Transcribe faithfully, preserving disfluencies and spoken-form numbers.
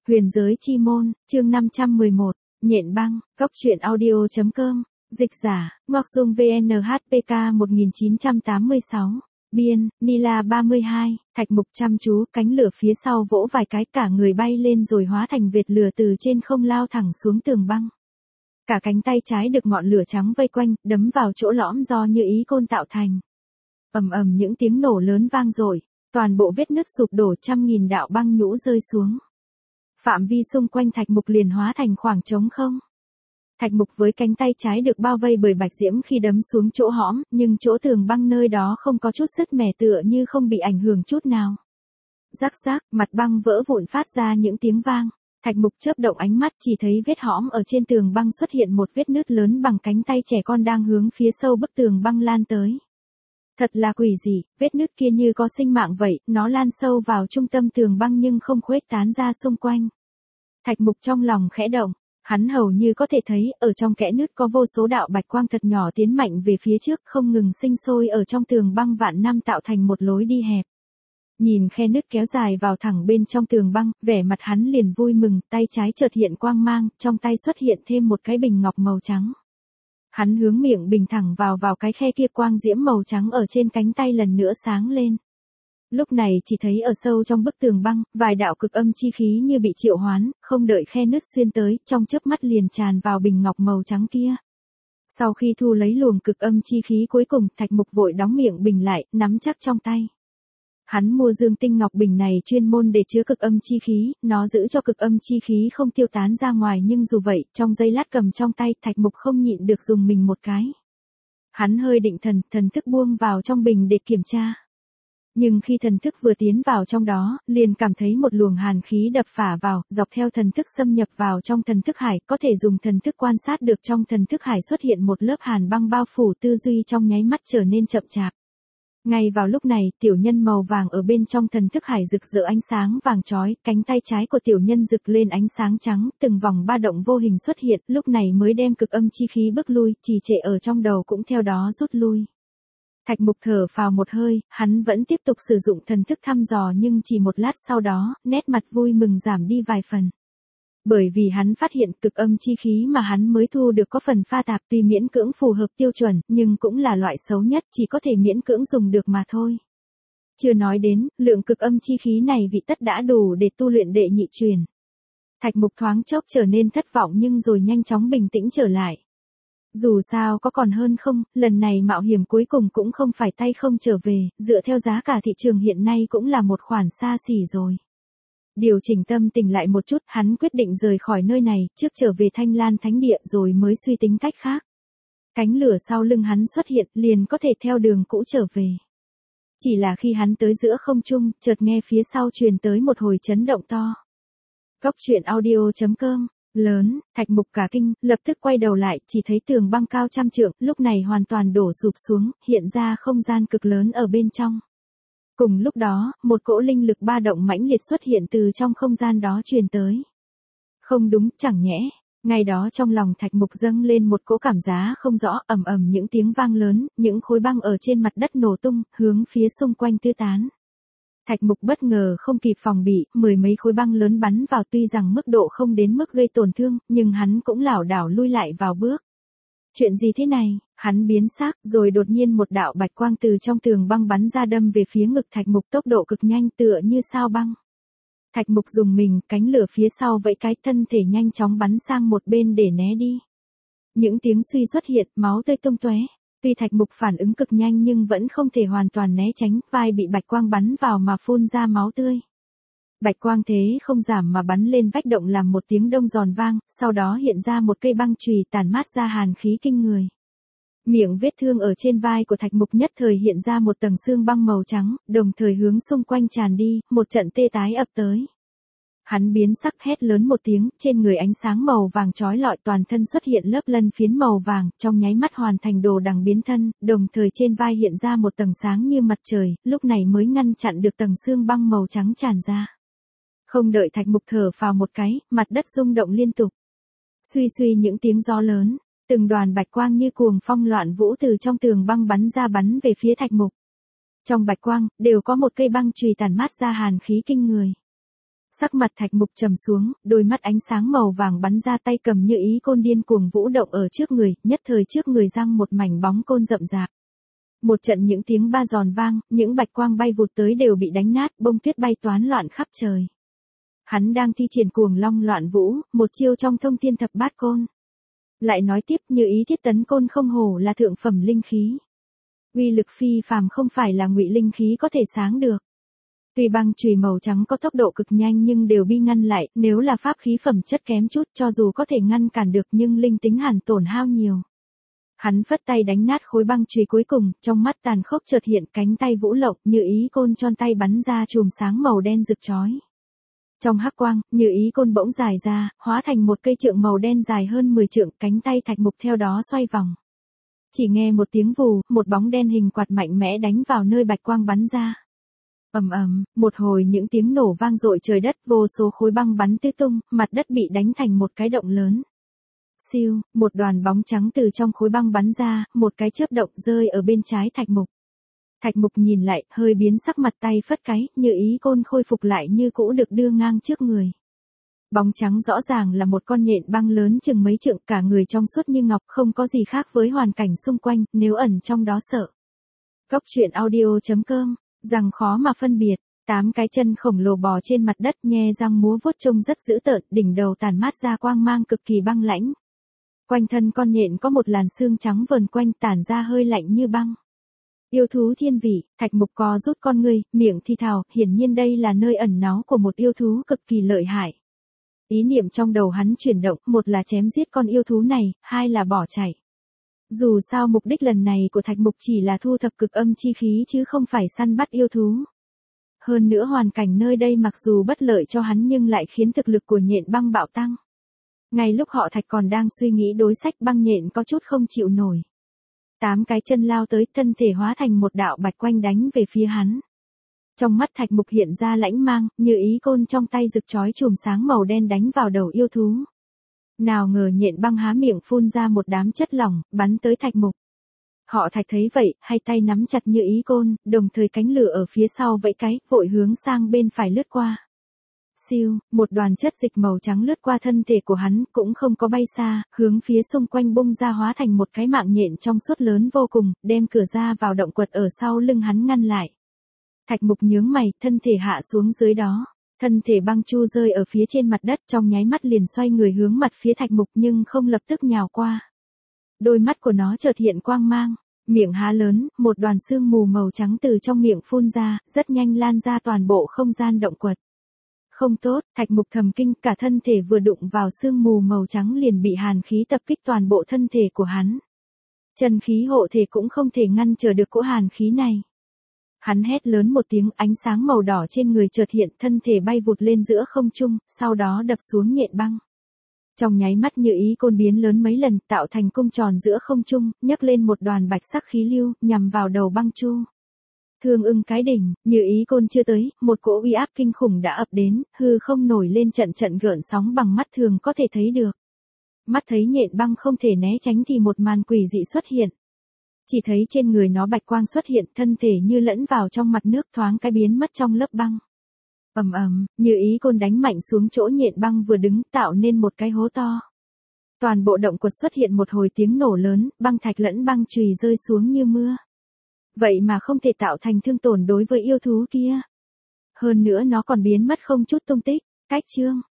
Huyền giới chi môn, chương năm trăm mười một, nhện băng, góc truyện audio.com, dịch giả, Ngoặc Dung vê en hát pê ca một nghìn chín trăm tám mươi sáu, biên, Nila ba mươi hai, Thạch Mục chăm chú, cánh lửa phía sau vỗ vài cái cả người bay lên rồi hóa thành vệt lửa từ trên không lao thẳng xuống tường băng. Cả cánh tay trái được ngọn lửa trắng vây quanh, đấm vào chỗ lõm do như ý côn tạo thành. Ầm ầm những tiếng nổ lớn vang dội, toàn bộ vết nứt sụp đổ, trăm nghìn đạo băng nhũ rơi xuống. Phạm vi xung quanh Thạch Mục liền hóa thành khoảng trống không. Thạch Mục với cánh tay trái được bao vây bởi bạch diễm khi đấm xuống chỗ hõm, nhưng chỗ tường băng nơi đó không có chút sứt mẻ, tựa như không bị ảnh hưởng chút nào. Rắc rắc, mặt băng vỡ vụn phát ra những tiếng vang. Thạch Mục chớp động ánh mắt, chỉ thấy vết hõm ở trên tường băng xuất hiện một vết nứt lớn bằng cánh tay trẻ con đang hướng phía sâu bức tường băng lan tới. Thật là quỷ dị, vết nứt kia như có sinh mạng vậy, nó lan sâu vào trung tâm tường băng nhưng không khuếch tán ra xung quanh. Thạch Mục trong lòng khẽ động, hắn hầu như có thể thấy, ở trong kẽ nứt có vô số đạo bạch quang thật nhỏ tiến mạnh về phía trước, không ngừng sinh sôi ở trong tường băng vạn năm tạo thành một lối đi hẹp. Nhìn khe nứt kéo dài vào thẳng bên trong tường băng, vẻ mặt hắn liền vui mừng, tay trái chợt hiện quang mang, trong tay xuất hiện thêm một cái bình ngọc màu trắng. Hắn hướng miệng bình thẳng vào vào cái khe kia, quang diễm màu trắng ở trên cánh tay lần nữa sáng lên. Lúc này chỉ thấy ở sâu trong bức tường băng, vài đạo cực âm chi khí như bị triệu hoán, không đợi khe nứt xuyên tới, trong chớp mắt liền tràn vào bình ngọc màu trắng kia. Sau khi thu lấy luồng cực âm chi khí cuối cùng, Thạch Mục vội đóng miệng bình lại, nắm chắc trong tay. Hắn mua dương tinh ngọc bình này chuyên môn để chứa cực âm chi khí, nó giữ cho cực âm chi khí không tiêu tán ra ngoài, nhưng dù vậy, trong giây lát cầm trong tay, Thạch Mục không nhịn được dùng mình một cái. Hắn hơi định thần, thần thức buông vào trong bình để kiểm tra. Nhưng khi thần thức vừa tiến vào trong đó, liền cảm thấy một luồng hàn khí đập phả vào, dọc theo thần thức xâm nhập vào trong thần thức hải, có thể dùng thần thức quan sát được trong thần thức hải xuất hiện một lớp hàn băng bao phủ, tư duy trong nháy mắt trở nên chậm chạp. Ngay vào lúc này, tiểu nhân màu vàng ở bên trong thần thức hải rực rỡ ánh sáng vàng chói, cánh tay trái của tiểu nhân rực lên ánh sáng trắng, từng vòng ba động vô hình xuất hiện, lúc này mới đem cực âm chi khí bước lui, trì trệ ở trong đầu cũng theo đó rút lui. Thạch Mục thở phào một hơi, hắn vẫn tiếp tục sử dụng thần thức thăm dò, nhưng chỉ một lát sau đó, nét mặt vui mừng giảm đi vài phần. Bởi vì hắn phát hiện cực âm chi khí mà hắn mới thu được có phần pha tạp, tuy miễn cưỡng phù hợp tiêu chuẩn, nhưng cũng là loại xấu nhất, chỉ có thể miễn cưỡng dùng được mà thôi. Chưa nói đến, lượng cực âm chi khí này vị tất đã đủ để tu luyện đệ nhị truyền. Thạch Mục thoáng chốc trở nên thất vọng nhưng rồi nhanh chóng bình tĩnh trở lại. Dù sao có còn hơn không, lần này mạo hiểm cuối cùng cũng không phải tay không trở về, dựa theo giá cả thị trường hiện nay cũng là một khoản xa xỉ rồi. Điều chỉnh tâm tình lại một chút, hắn quyết định rời khỏi nơi này, trước trở về Thanh Lan Thánh Địa rồi mới suy tính cách khác. Cánh lửa sau lưng hắn xuất hiện, liền có thể theo đường cũ trở về. Chỉ là khi hắn tới giữa không trung, chợt nghe phía sau truyền tới một hồi chấn động to. Góc truyện audio.com, lớn, Thạch Mục cả kinh, lập tức quay đầu lại, chỉ thấy tường băng cao trăm trượng, lúc này hoàn toàn đổ sụp xuống, hiện ra không gian cực lớn ở bên trong. Cùng lúc đó, một cỗ linh lực ba động mãnh liệt xuất hiện từ trong không gian đó truyền tới. Không đúng, chẳng nhẽ, ngay đó trong lòng Thạch Mục dâng lên một cỗ cảm giác không rõ, ầm ầm những tiếng vang lớn, những khối băng ở trên mặt đất nổ tung, hướng phía xung quanh tứ tán. Thạch Mục bất ngờ không kịp phòng bị, mười mấy khối băng lớn bắn vào, tuy rằng mức độ không đến mức gây tổn thương, nhưng hắn cũng lảo đảo lui lại vào bước. Chuyện gì thế này? Hắn biến sắc, rồi đột nhiên một đạo bạch quang từ trong tường băng bắn ra đâm về phía ngực Thạch Mục, tốc độ cực nhanh tựa như sao băng. Thạch Mục dùng mình, cánh lửa phía sau vẫy cái, thân thể nhanh chóng bắn sang một bên để né đi. Những tiếng suy xuất hiện, máu tươi tung tóe. Tuy Thạch Mục phản ứng cực nhanh nhưng vẫn không thể hoàn toàn né tránh, vai bị bạch quang bắn vào mà phun ra máu tươi. Bạch quang thế không giảm mà bắn lên vách động làm một tiếng đông giòn vang, sau đó hiện ra một cây băng chùy tản mát ra hàn khí kinh người. Miệng vết thương ở trên vai của Thạch Mục nhất thời hiện ra một tầng xương băng màu trắng, đồng thời hướng xung quanh tràn đi, một trận tê tái ập tới. Hắn biến sắc hét lớn một tiếng, trên người ánh sáng màu vàng chói lọi, toàn thân xuất hiện lớp lân phiến màu vàng, trong nháy mắt hoàn thành đồ đằng biến thân, đồng thời trên vai hiện ra một tầng sáng như mặt trời, lúc này mới ngăn chặn được tầng xương băng màu trắng tràn ra. Không đợi Thạch Mục thở phào một cái, mặt đất rung động liên tục. Suy suy những tiếng gió lớn, từng đoàn bạch quang như cuồng phong loạn vũ từ trong tường băng bắn ra bắn về phía Thạch Mục. Trong bạch quang, đều có một cây băng chùy tản mát ra hàn khí kinh người. Sắc mặt Thạch Mục trầm xuống, đôi mắt ánh sáng màu vàng bắn ra, tay cầm như ý côn điên cuồng vũ động ở trước người, nhất thời trước người giăng một mảnh bóng côn rậm rạp. Một trận những tiếng ba giòn vang, những bạch quang bay vụt tới đều bị đánh nát, bông tuyết bay toán loạn khắp trời. Hắn đang thi triển cuồng long loạn vũ, một chiêu trong thông thiên thập bát côn. Lại nói tiếp, như ý thiết tấn côn không hổ là thượng phẩm linh khí. Uy lực phi phàm, không phải là ngụy linh khí có thể sáng được. Tuy băng chùy màu trắng có tốc độ cực nhanh nhưng đều bị ngăn lại, nếu là pháp khí phẩm chất kém chút cho dù có thể ngăn cản được nhưng linh tính hẳn tổn hao nhiều. Hắn phất tay đánh nát khối băng chùy cuối cùng, trong mắt tàn khốc chợt hiện cánh tay vũ lộng, như ý côn tròn tay bắn ra chùm sáng màu đen rực chói. Trong hắc quang, như ý côn bỗng dài ra, hóa thành một cây trượng màu đen dài hơn mười trượng, cánh tay Thạch Mục theo đó xoay vòng. Chỉ nghe một tiếng vù, một bóng đen hình quạt mạnh mẽ đánh vào nơi bạch quang bắn ra. Ầm ầm, một hồi những tiếng nổ vang dội trời đất, vô số khối băng bắn tứ tung, mặt đất bị đánh thành một cái động lớn. Siêu, một đoàn bóng trắng từ trong khối băng bắn ra, một cái chớp động rơi ở bên trái Thạch Mục. Thạch Mục nhìn lại, hơi biến sắc, mặt tay phất cái, như ý côn khôi phục lại như cũ được đưa ngang trước người. Bóng trắng rõ ràng là một con nhện băng lớn chừng mấy trượng, cả người trong suốt như ngọc, không có gì khác với hoàn cảnh xung quanh, nếu ẩn trong đó sợ. Góc truyện audio chấm com, rằng khó mà phân biệt, tám cái chân khổng lồ bò trên mặt đất, nhe răng múa vuốt trông rất dữ tợn, đỉnh đầu tản mát ra quang mang cực kỳ băng lãnh. Quanh thân con nhện có một làn xương trắng vờn quanh, tản ra hơi lạnh như băng. Yêu thú thiên vị, Thạch Mục co rút con ngươi, miệng thì thào, hiển nhiên đây là nơi ẩn náu của một yêu thú cực kỳ lợi hại. Ý niệm trong đầu hắn chuyển động, một là chém giết con yêu thú này, hai là bỏ chạy. Dù sao mục đích lần này của Thạch Mục chỉ là thu thập cực âm chi khí chứ không phải săn bắt yêu thú. Hơn nữa hoàn cảnh nơi đây mặc dù bất lợi cho hắn nhưng lại khiến thực lực của nhện băng bạo tăng. Ngay lúc họ Thạch còn đang suy nghĩ đối sách, băng nhện có chút không chịu nổi. Tám cái chân lao tới, thân thể hóa thành một đạo bạch quanh đánh về phía hắn. Trong mắt Thạch Mục hiện ra lãnh mang, như ý côn trong tay rực chói chùm sáng màu đen đánh vào đầu yêu thú. Nào ngờ nhện băng há miệng phun ra một đám chất lỏng, bắn tới Thạch Mục. Họ Thạch thấy vậy, hai tay nắm chặt như ý côn, đồng thời cánh lửa ở phía sau vẫy cái, vội hướng sang bên phải lướt qua. Siêu, một đoàn chất dịch màu trắng lướt qua thân thể của hắn, cũng không có bay xa, hướng phía xung quanh bung ra hóa thành một cái mạng nhện trong suốt lớn vô cùng, đem cửa ra vào động quật ở sau lưng hắn ngăn lại. Thạch Mục nhướng mày, thân thể hạ xuống dưới đó. Thân thể băng chu rơi ở phía trên mặt đất, trong nháy mắt liền xoay người hướng mặt phía Thạch Mục nhưng không lập tức nhào qua. Đôi mắt của nó chợt hiện quang mang, miệng há lớn, một đoàn sương mù màu trắng từ trong miệng phun ra, rất nhanh lan ra toàn bộ không gian động quật. Không tốt, Thạch Mục thầm kinh, cả thân thể vừa đụng vào sương mù màu trắng liền bị hàn khí tập kích toàn bộ thân thể của hắn. Chân khí hộ thể cũng không thể ngăn trở được cỗ hàn khí này. Hắn hét lớn một tiếng, ánh sáng màu đỏ trên người chợt hiện, thân thể bay vụt lên giữa không trung, sau đó đập xuống nhện băng. Trong nháy mắt như ý côn biến lớn mấy lần, tạo thành cung tròn giữa không trung, nhấc lên một đoàn bạch sắc khí lưu, nhằm vào đầu băng chu. Thương ưng cái đỉnh, như ý côn chưa tới, một cỗ uy áp kinh khủng đã ập đến, hư không nổi lên trận trận gợn sóng bằng mắt thường có thể thấy được. Mắt thấy nhện băng không thể né tránh thì một màn quỷ dị xuất hiện. Chỉ thấy trên người nó bạch quang xuất hiện, thân thể như lẫn vào trong mặt nước, thoáng cái biến mất trong lớp băng. Ầm ầm, như ý côn đánh mạnh xuống chỗ nhện băng vừa đứng, tạo nên một cái hố to. Toàn bộ động quật xuất hiện một hồi tiếng nổ lớn, băng thạch lẫn băng chùy rơi xuống như mưa. Vậy mà không thể tạo thành thương tổn đối với yêu thú kia. Hơn nữa nó còn biến mất không chút tung tích. Cách chương